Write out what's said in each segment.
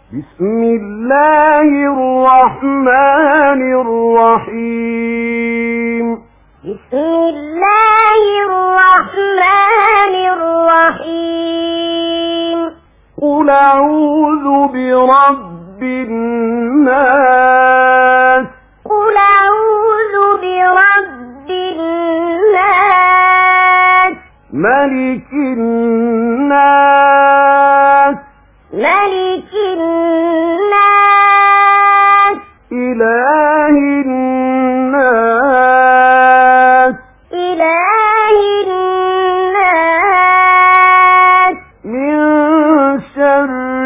بسم الله الرحمن الرحيم. بسم الله الرحمن الرحيم. قل أعوذ برب الناس. قل أعوذ برب الناس. ملك الناس. ملك الناس. إله الناس. إله الناس. من شر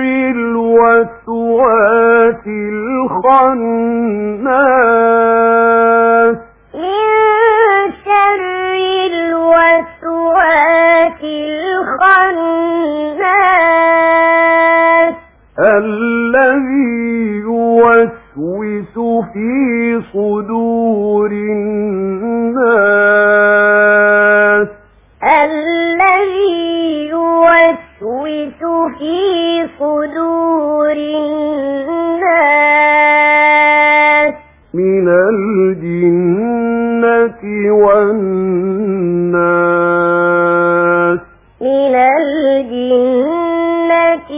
الوسواس الخناس. من شر الوسواس الخناس. الذي يوسوس في صدور الناس. الذي يوسوس في صدور الناس. من الجنة والناس. من الجنة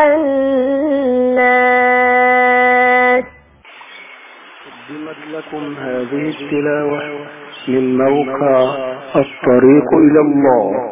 والناس. قدمت لكم هذه التلاوة من موقع الطريق إلى الله.